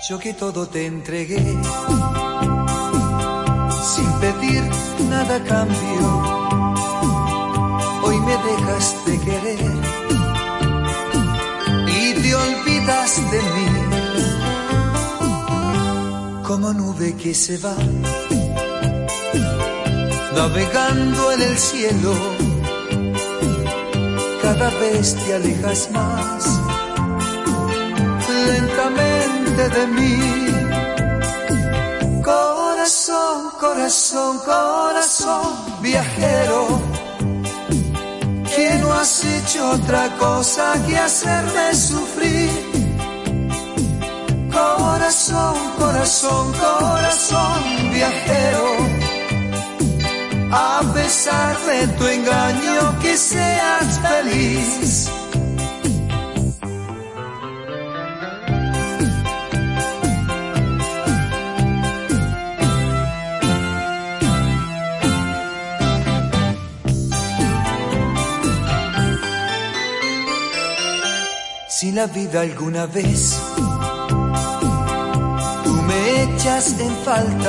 Yo que todo te entregué, sin pedir nada a cambio, hoy me dejas de querer y te olvidas de mí, como nube que se va, navegando en el cielo, cada vez te alejas más, lentamente de mí. Corazón, corazón, corazón viajero, que no has hecho otra cosa que hacerme sufrir. Corazón, corazón, corazón viajero, a pesar de tu engaño, que seas feliz. Si la vida alguna vez tú me echas en falta,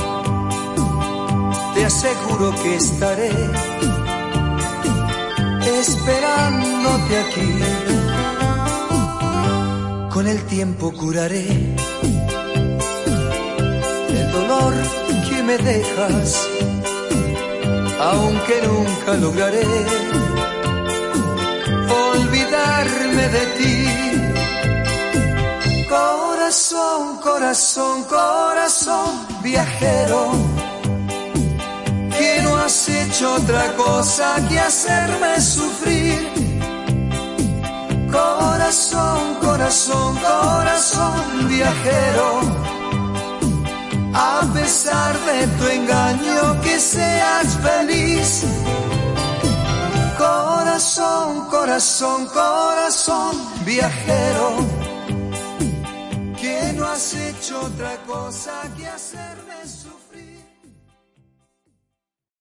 te aseguro que estaré esperándote aquí. Con el tiempo curaré el dolor que me dejas, aunque nunca lograré olvidarme de ti. Corazón, corazón, corazón viajero, que no has hecho otra cosa que hacerme sufrir. Corazón, corazón, corazón viajero, a pesar de tu engaño, que seas feliz. Corazón, corazón, corazón viajero, que no has hecho otra cosa que hacerme sufrir.